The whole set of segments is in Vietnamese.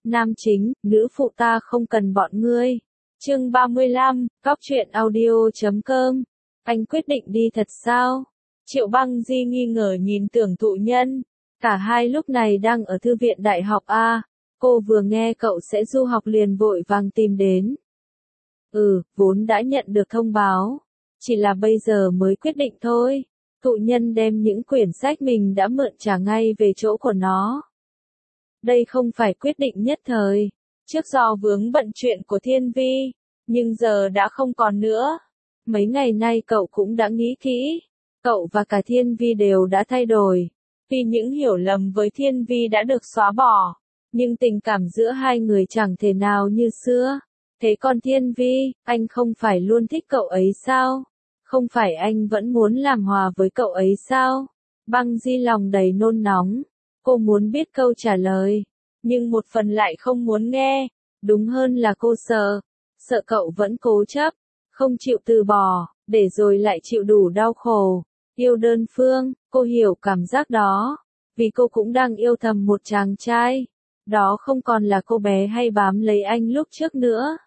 Nam chính, nữ phụ ta không cần bọn ngươi. Chương 35, Góc truyện audio.com. Anh quyết định đi thật sao? Triệu Băng Di nghi ngờ nhìn Tưởng Thụ Nhân. Cả hai lúc này đang ở thư viện đại học A. Cô vừa nghe cậu sẽ du học liền vội vàng tìm đến. Vốn đã nhận được thông báo. Chỉ là bây giờ mới quyết định thôi. Thụ Nhân đem những quyển sách mình đã mượn trả ngay về chỗ của nó. Đây không phải quyết định nhất thời. Trước do vướng bận chuyện của Thiên Vi. Nhưng giờ đã không còn nữa. Mấy ngày nay cậu cũng đã nghĩ kỹ. Cậu và cả Thiên Vi đều đã thay đổi. Vì những hiểu lầm với Thiên Vi đã được xóa bỏ. Nhưng tình cảm giữa hai người chẳng thể nào như xưa. Thế còn Thiên Vi, anh không phải luôn thích cậu ấy sao? Không phải anh vẫn muốn làm hòa với cậu ấy sao? Băng Di lòng đầy nôn nóng. Cô muốn biết câu trả lời. Nhưng một phần lại không muốn nghe. Đúng hơn là cô sợ. Sợ cậu vẫn cố chấp. Không chịu từ bỏ. Để rồi lại chịu đủ đau khổ. Yêu đơn phương, cô hiểu cảm giác đó. Vì cô cũng đang yêu thầm một chàng trai. Đó không còn là cô bé hay bám lấy anh lúc trước nữa.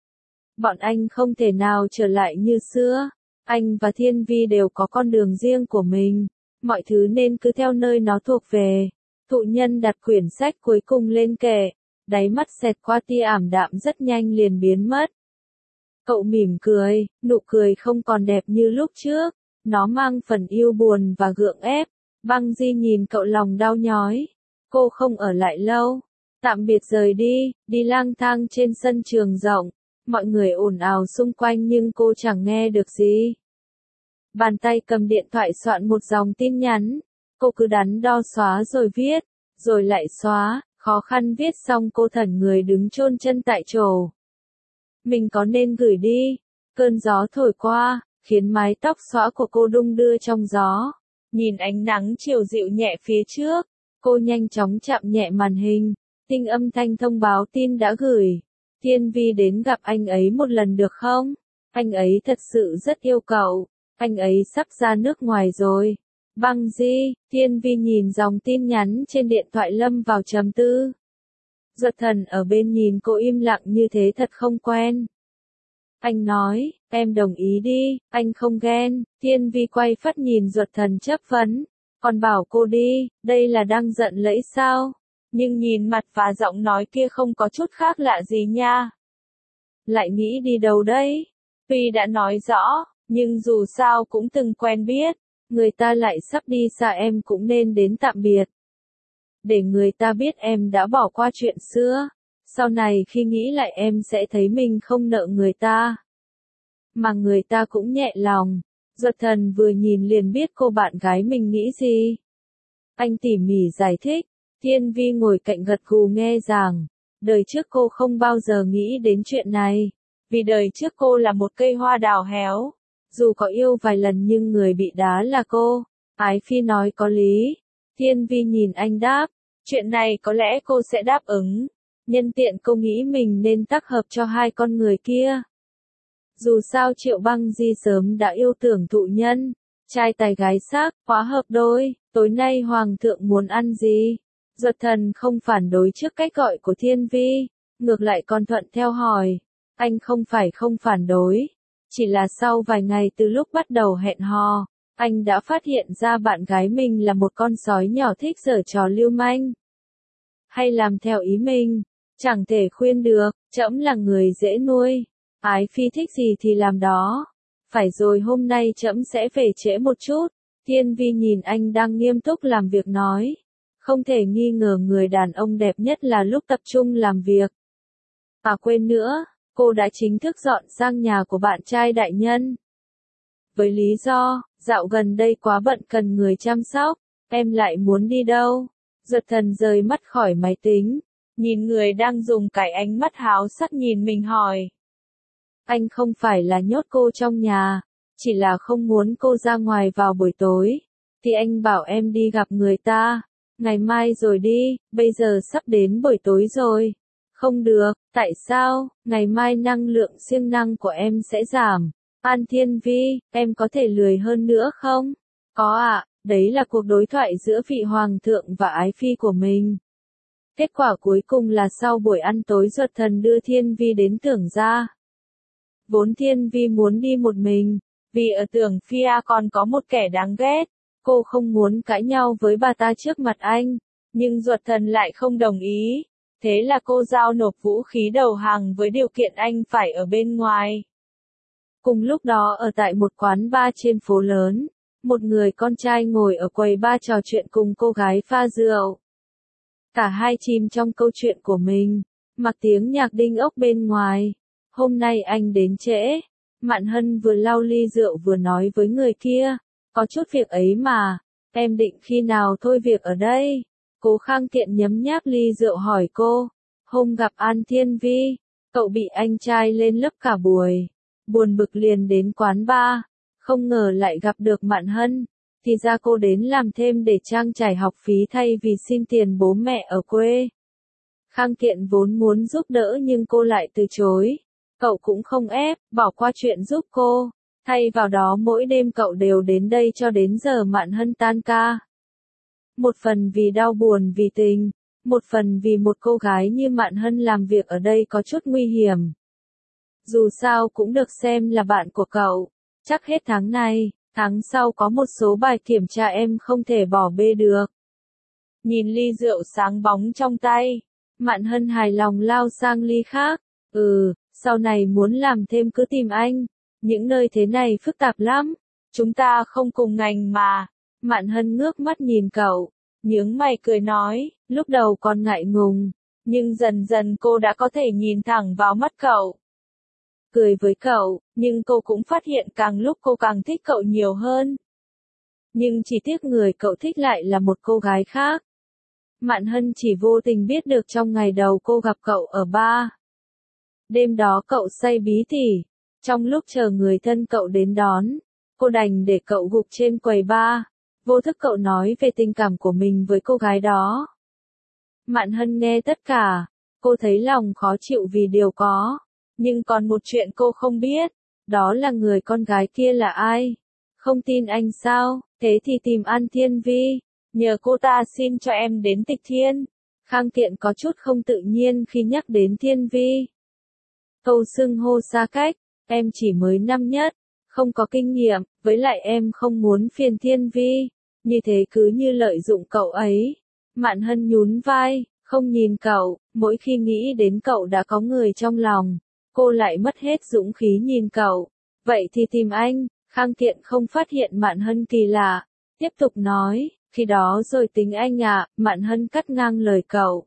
Bọn anh không thể nào trở lại như xưa. Anh và Thiên Vi đều có con đường riêng của mình. Mọi thứ nên cứ theo nơi nó thuộc về. Thụ Nhân đặt quyển sách cuối cùng lên kệ. Đáy mắt xẹt qua tia ảm đạm rất nhanh liền biến mất. Cậu mỉm cười, nụ cười không còn đẹp như lúc trước. Nó mang phần yêu buồn và gượng ép. Băng Di nhìn cậu lòng đau nhói. Cô không ở lại lâu. Tạm biệt rời đi, đi lang thang trên sân trường rộng. Mọi người ồn ào xung quanh nhưng cô chẳng nghe được gì. Bàn tay cầm điện thoại soạn một dòng tin nhắn. Cô cứ đắn đo xóa rồi viết, rồi lại xóa, khó khăn viết xong cô thẫn người đứng chôn chân tại chỗ. Mình có nên gửi đi? Cơn gió thổi qua, khiến mái tóc xõa của cô đung đưa trong gió. Nhìn ánh nắng chiều dịu nhẹ phía trước, cô nhanh chóng chạm nhẹ màn hình, tinh âm thanh thông báo tin đã gửi. Thiên Vi đến gặp anh ấy một lần được không? Anh ấy thật sự rất yêu cậu. Anh ấy sắp ra nước ngoài rồi. Băng Di, Thiên Vi nhìn dòng tin nhắn trên điện thoại lâm vào trầm tư. Duật Thần ở bên nhìn cô im lặng như thế thật không quen. Anh nói, em đồng ý đi, anh không ghen. Thiên Vi quay phắt nhìn Duật Thần chất vấn. Còn bảo cô đi, đây là đang giận lẫy sao? Nhưng nhìn mặt và giọng nói kia không có chút khác lạ gì nha. Lại nghĩ đi đâu đấy? Tuy đã nói rõ, nhưng dù sao cũng từng quen biết. Người ta lại sắp đi xa em cũng nên đến tạm biệt. Để người ta biết em đã bỏ qua chuyện xưa. Sau này khi nghĩ lại em sẽ thấy mình không nợ người ta. Mà người ta cũng nhẹ lòng. Duật Thần vừa nhìn liền biết cô bạn gái mình nghĩ gì. Anh tỉ mỉ giải thích. Thiên Vi ngồi cạnh gật gù nghe rằng. Đời trước cô không bao giờ nghĩ đến chuyện này. Vì đời trước cô là một cây hoa đào héo. Dù có yêu vài lần nhưng người bị đá là cô. Ái Phi nói có lý. Thiên Vi nhìn anh đáp. Chuyện này có lẽ cô sẽ đáp ứng. Nhân tiện cô nghĩ mình nên tác hợp cho hai con người kia. Dù sao Triệu Băng Di sớm đã yêu Tưởng Thụ Nhân. Trai tài gái sắc, quá hợp đôi. Tối nay Hoàng thượng muốn ăn gì? Duật Thần không phản đối trước cách gọi của Thiên Vi. Ngược lại còn thuận theo hỏi. Anh không phải không phản đối. Chỉ là sau vài ngày từ lúc bắt đầu hẹn hò, anh đã phát hiện ra bạn gái mình là một con sói nhỏ thích giở trò lưu manh. Hay làm theo ý mình, chẳng thể khuyên được, trẫm là người dễ nuôi. Ái Phi thích gì thì làm đó. Phải rồi hôm nay trẫm sẽ về trễ một chút. Thiên Vi nhìn anh đang nghiêm túc làm việc nói. Không thể nghi ngờ người đàn ông đẹp nhất là lúc tập trung làm việc. À quên nữa. Cô đã chính thức dọn sang nhà của bạn trai đại nhân. Với lý do, dạo gần đây quá bận cần người chăm sóc, em lại muốn đi đâu? Duật Thần rời mắt khỏi máy tính, nhìn người đang dùng cái ánh mắt háo sắc nhìn mình hỏi. Anh không phải là nhốt cô trong nhà, chỉ là không muốn cô ra ngoài vào buổi tối. Thì anh bảo em đi gặp người ta, ngày mai rồi đi, bây giờ sắp đến buổi tối rồi. Không được, tại sao? Ngày mai năng lượng siêng năng của em sẽ giảm. An Thiên Vi, em có thể lười hơn nữa không? Có ạ, đấy là cuộc đối thoại giữa vị hoàng thượng và ái phi của mình. Kết quả cuối cùng là sau buổi ăn tối Duật Thần đưa Thiên Vi đến Tưởng gia. Vốn Thiên Vi muốn đi một mình, vì ở Tưởng Phia còn có một kẻ đáng ghét, cô không muốn cãi nhau với bà ta trước mặt anh, nhưng Duật Thần lại không đồng ý, thế là cô giao nộp vũ khí đầu hàng với điều kiện anh phải ở bên ngoài. Cùng lúc đó ở tại một quán bar trên phố lớn, một người con trai ngồi ở quầy bar trò chuyện cùng cô gái pha rượu. Cả hai chìm trong câu chuyện của mình, mặc tiếng nhạc đinh ốc bên ngoài. Hôm nay anh đến trễ. Mạn Hân vừa lau ly rượu vừa nói với người kia, có chút việc ấy mà, em định khi nào thôi việc ở đây? Cố Khang Kiện nhấm nháp ly rượu hỏi cô, hôm gặp An Thiên Vi, cậu bị anh trai lên lớp cả buổi, buồn bực liền đến quán bar, không ngờ lại gặp được Mạn Hân, thì ra cô đến làm thêm để trang trải học phí thay vì xin tiền bố mẹ ở quê. Khang Kiện vốn muốn giúp đỡ nhưng cô lại từ chối. Cậu cũng không ép, bỏ qua chuyện giúp cô. Thay vào đó mỗi đêm cậu đều đến đây cho đến giờ Mạn Hân tan ca. Một phần vì đau buồn vì tình, một phần vì một cô gái như Mạn Hân làm việc ở đây có chút nguy hiểm. Dù sao cũng được xem là bạn của cậu. Chắc hết tháng này, tháng sau có một số bài kiểm tra em không thể bỏ bê được. Nhìn ly rượu sáng bóng trong tay, Mạn Hân hài lòng lao sang ly khác. Sau này muốn làm thêm cứ tìm anh. Những nơi thế này phức tạp lắm. Chúng ta không cùng ngành mà. Mạn Hân ngước mắt nhìn cậu, nhướng mày cười nói, lúc đầu còn ngại ngùng, nhưng dần dần cô đã có thể nhìn thẳng vào mắt cậu. Cười với cậu, nhưng cô cũng phát hiện càng lúc cô càng thích cậu nhiều hơn. Nhưng chỉ tiếc người cậu thích lại là một cô gái khác. Mạn Hân chỉ vô tình biết được trong ngày đầu cô gặp cậu ở bar. Đêm đó cậu say bí tỉ, trong lúc chờ người thân cậu đến đón, cô đành để cậu gục trên quầy bar, vô thức cậu nói về tình cảm của mình với cô gái đó. Mạn Hân nghe tất cả, cô thấy lòng khó chịu vì điều có, nhưng còn một chuyện cô không biết, đó là người con gái kia là ai. Không tin anh sao, thế thì tìm An Thiên Vi, nhờ cô ta xin cho em đến Tịch Thiên. Khang Kiện có chút không tự nhiên khi nhắc đến Thiên Vi. Câu xưng hô xa cách, em chỉ mới năm nhất, không có kinh nghiệm, với lại em không muốn phiền Thiên Vi, như thế cứ như lợi dụng cậu ấy. Mạn Hân nhún vai, không nhìn cậu, mỗi khi nghĩ đến cậu đã có người trong lòng, cô lại mất hết dũng khí nhìn cậu. Vậy thì tìm anh. Khang Kiện không phát hiện Mạn Hân kỳ lạ, tiếp tục nói, khi đó rồi tính anh ạ. Mạn Hân cắt ngang lời cậu.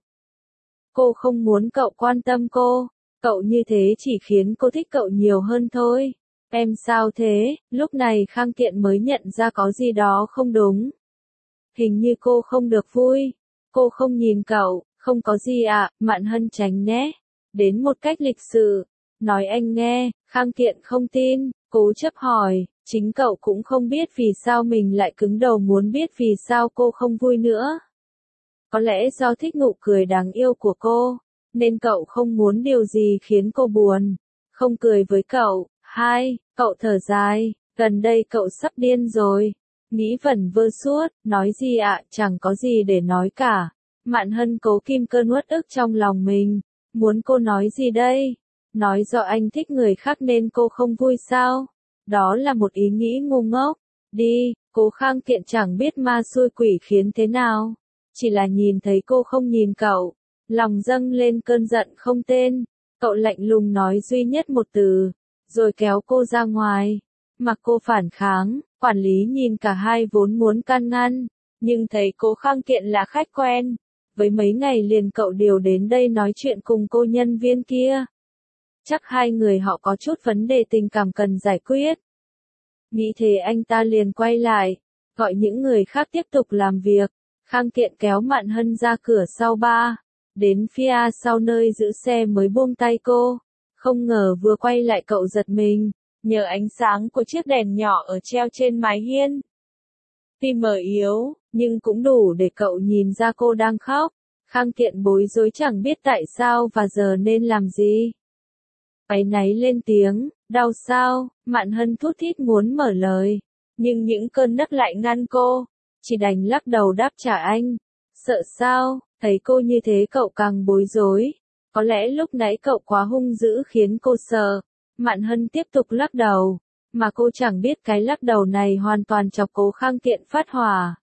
Cô không muốn cậu quan tâm cô. Cậu như thế chỉ khiến cô thích cậu nhiều hơn thôi. Em sao thế? Lúc này Khang Kiện mới nhận ra có gì đó không đúng. Hình như cô không được vui. Cô không nhìn cậu, không có gì ạ. Mạn Hân tránh né. Đến một cách lịch sự. Nói anh nghe. Khang Kiện không tin, cố chấp hỏi. Chính cậu cũng không biết vì sao mình lại cứng đầu muốn biết vì sao cô không vui nữa. Có lẽ do thích nụ cười đáng yêu của cô, nên cậu không muốn điều gì khiến cô buồn. Không cười với cậu. Cậu thở dài, gần đây cậu sắp điên rồi. Nghĩ vẩn vơ suốt, nói gì ạ, chẳng có gì để nói cả. Mạn Hân cố kìm cơn uất ức trong lòng mình. Muốn cô nói gì đây? Nói do anh thích người khác nên cô không vui sao? Đó là một ý nghĩ ngu ngốc. Đi, Cố Khang Kiện chẳng biết ma xui quỷ khiến thế nào. Chỉ là nhìn thấy cô không nhìn cậu, lòng dâng lên cơn giận không tên. Cậu lạnh lùng nói duy nhất một từ, rồi kéo cô ra ngoài. Mặc cô phản kháng, quản lý nhìn cả hai vốn muốn can ngăn, nhưng thấy Cố Khang Kiện là khách quen. Với mấy ngày liền cậu điều đến đây nói chuyện cùng cô nhân viên kia. Chắc hai người họ có chút vấn đề tình cảm cần giải quyết. Nghĩ thế anh ta liền quay lại, gọi những người khác tiếp tục làm việc. Khang Kiện kéo Mạn Hân ra cửa sau bar, đến phía sau nơi giữ xe mới buông tay cô. Không ngờ vừa quay lại cậu giật mình, nhờ ánh sáng của chiếc đèn nhỏ ở treo trên mái hiên. Tuy mờ yếu, nhưng cũng đủ để cậu nhìn ra cô đang khóc. Khang Kiện bối rối chẳng biết tại sao và giờ nên làm gì. Áy náy lên tiếng, đau sao? Mạn Hân thút thít muốn mở lời, nhưng những cơn nấc lại ngăn cô, chỉ đành lắc đầu đáp trả anh. Sợ sao? Thấy cô như thế cậu càng bối rối. Có lẽ lúc nãy cậu quá hung dữ khiến cô sợ. Mạn Hân tiếp tục lắc đầu. Mà cô chẳng biết cái lắc đầu này hoàn toàn chọc Cố Khang Kiện phát hỏa.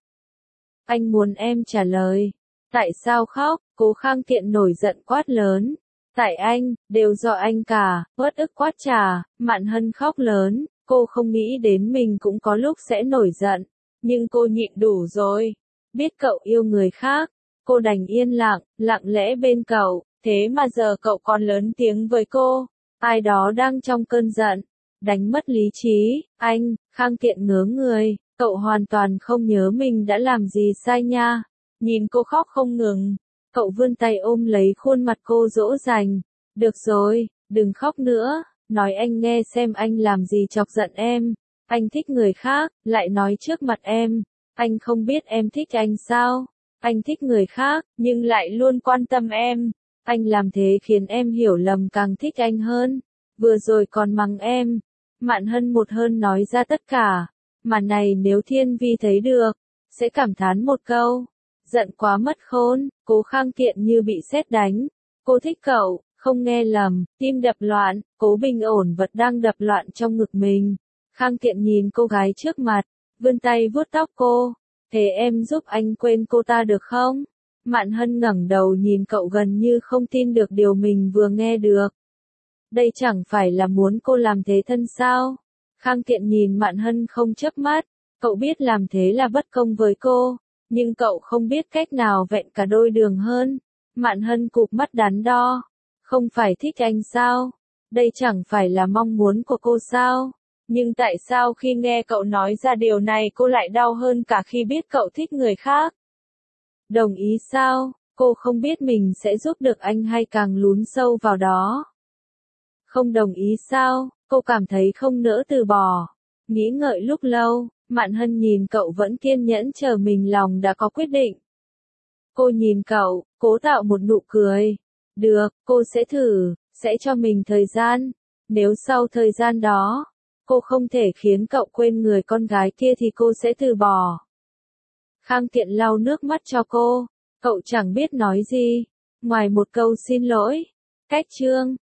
Anh muốn em trả lời. Tại sao khóc? Cố Khang Kiện nổi giận quát lớn. Tại anh, đều do anh cả, uất ức quát trả. Mạn Hân khóc lớn. Cô không nghĩ đến mình cũng có lúc sẽ nổi giận. Nhưng cô nhịn đủ rồi. Biết cậu yêu người khác. Cô đành yên lặng, lặng lẽ bên cậu. Thế mà giờ cậu còn lớn tiếng với cô. Ai đó đang trong cơn giận. Đánh mất lý trí. Anh, Khang Kiện ngớ người. Cậu hoàn toàn không nhớ mình đã làm gì sai nha. Nhìn cô khóc không ngừng. Cậu vươn tay ôm lấy khuôn mặt cô dỗ dành. Được rồi, đừng khóc nữa. Nói anh nghe xem anh làm gì chọc giận em. Anh thích người khác, lại nói trước mặt em. Anh không biết em thích anh sao? Anh thích người khác, nhưng lại luôn quan tâm em. Anh làm thế khiến em hiểu lầm càng thích anh hơn. Vừa rồi còn mắng em. Mạn Hân một hơi nói ra tất cả. Mà này nếu Thiên Vi thấy được, sẽ cảm thán một câu. Giận quá mất khôn, Cố Khang Kiện như bị sét đánh. Cô thích cậu, không nghe lầm, tim đập loạn, cố bình ổn vật đang đập loạn trong ngực mình. Khang Kiện nhìn cô gái trước mặt, vươn tay vuốt tóc cô. Thế em giúp anh quên cô ta được không? Mạn Hân ngẩng đầu nhìn cậu gần như không tin được điều mình vừa nghe được. Đây chẳng phải là muốn cô làm thế thân sao? Khang Kiện nhìn Mạn Hân không chớp mắt. Cậu biết làm thế là bất công với cô. Nhưng cậu không biết cách nào vẹn cả đôi đường hơn. Mạn Hân cụp mắt đắn đo. Không phải thích anh sao? Đây chẳng phải là mong muốn của cô sao? Nhưng tại sao khi nghe cậu nói ra điều này cô lại đau hơn cả khi biết cậu thích người khác? Đồng ý sao? Cô không biết mình sẽ giúp được anh hay càng lún sâu vào đó. Không đồng ý sao? Cô cảm thấy không nỡ từ bỏ. Nghĩ ngợi lúc lâu, Mạn Hân nhìn cậu vẫn kiên nhẫn chờ mình lòng đã có quyết định. Cô nhìn cậu, cố tạo một nụ cười. Được, cô sẽ thử, sẽ cho mình thời gian. Nếu sau thời gian đó, cô không thể khiến cậu quên người con gái kia thì cô sẽ từ bỏ. Khang Kiện lau nước mắt cho cô. Cậu chẳng biết nói gì. Ngoài một câu xin lỗi. Cách chương.